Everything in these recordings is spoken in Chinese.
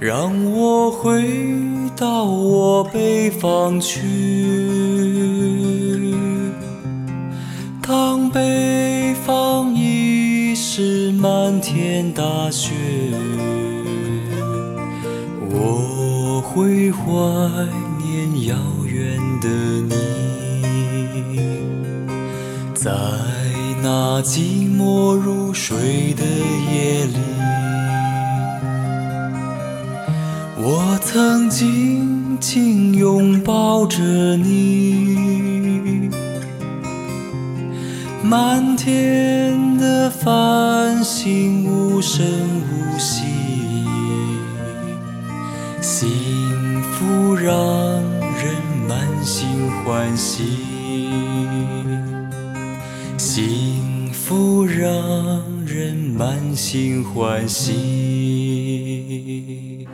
让我回到我北方去。当北方已是漫天大雪，我会怀念遥远的你。在那寂寞入睡的夜里，我曾紧紧拥抱着你。满天的繁星无声无息，幸福让人满心欢喜，幸福让人满心欢喜。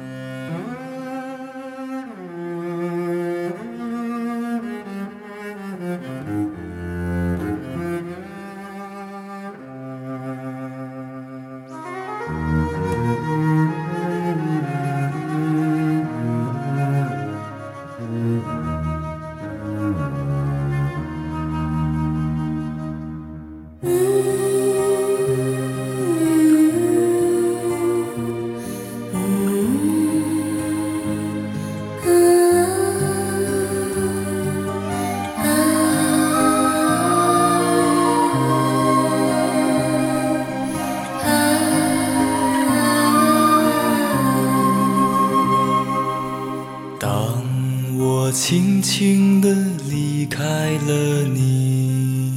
当我轻轻地离开了你，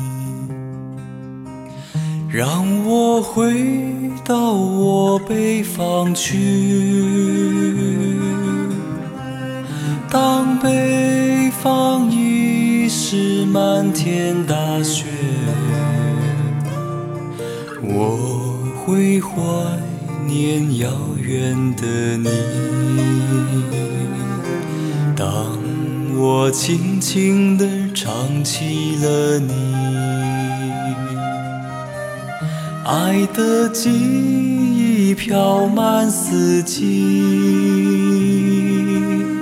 让我回到我北方去。当北方已是漫天大雪，我会怀念遥远的你。当我轻轻地唱起了你，爱的记忆飘满四季。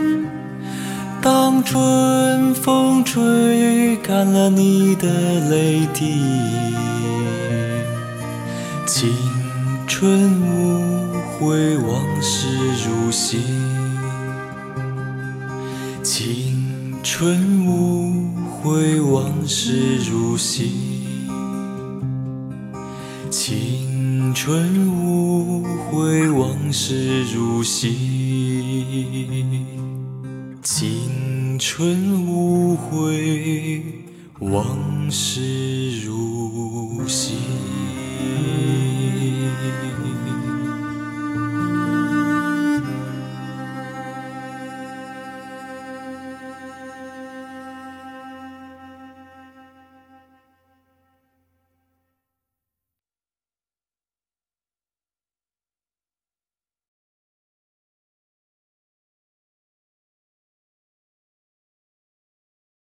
当春风吹干了你的泪滴，青春无悔，往事如昔。青春无悔，往事如昔。青春无悔，往事如昔。青春无悔，往事如昔。